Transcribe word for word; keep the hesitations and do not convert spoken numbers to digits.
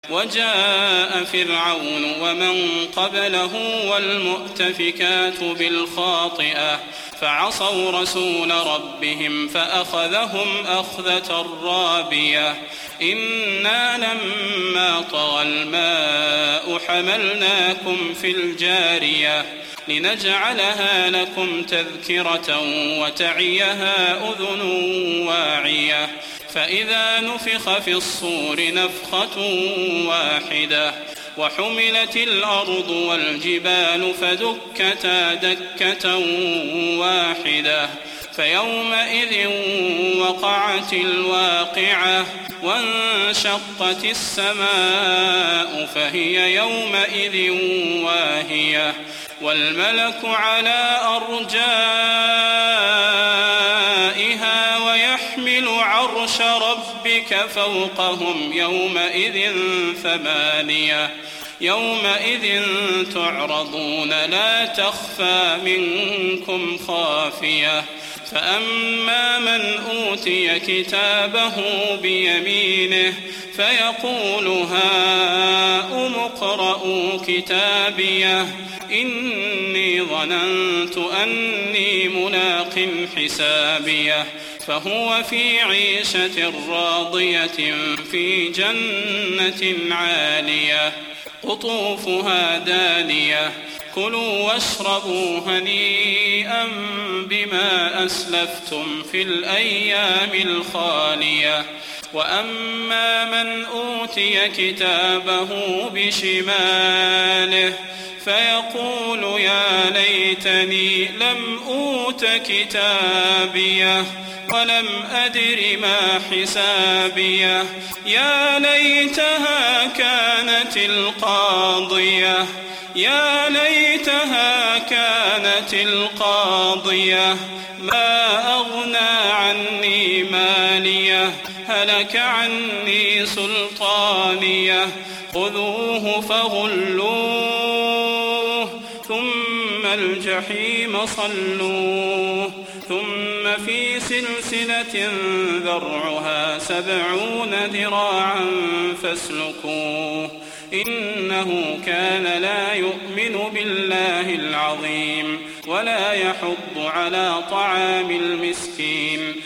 وجاء فرعون ومن قبله والمؤتفكات بالخاطئة فعصوا رسول ربهم فأخذهم أخذة رابية إنا لما طغى الماء حملناكم في الجارية لنجعلها لكم تذكرة وتعيها أذن واعية فإذا نفخ في الصور نفخة واحدة وحملت الأرض والجبال فدكتا دكة واحدة فيومئذ وقعت الواقعة وانشقت السماء فهي يومئذ واهية والملك على أرجائها ويحمل عرش ربك فوقهم يومئذ ثمانية يومئذ تعرضون لا تخفى منكم خافية فأما من أوتي كتابه بيمينه فيقول هاؤم اقرءوا كتابيه إني ظننت أني ملاق حسابيه فهو في عيشة راضية في جنة عالية قطوفها دانية كلوا واشربوا هنيئا بما أسلفتم في الأيام الخالية وأما من أوتي كتابه بشماله فيقول يا ليتني لم أوت كتابيه ولم أدر ما حسابيه يا ليتها كانت القاضية يا ليتها كانت القاضية ما أغنى عني ماليه هلك عني سلطانيه خذوه فغلوه ثم الجحيم صلوه ثم في سلسلة ذرعها سبعون ذراعا فاسلكوه إنه كان لا يؤمن بالله العظيم ولا يحض على طعام المسكين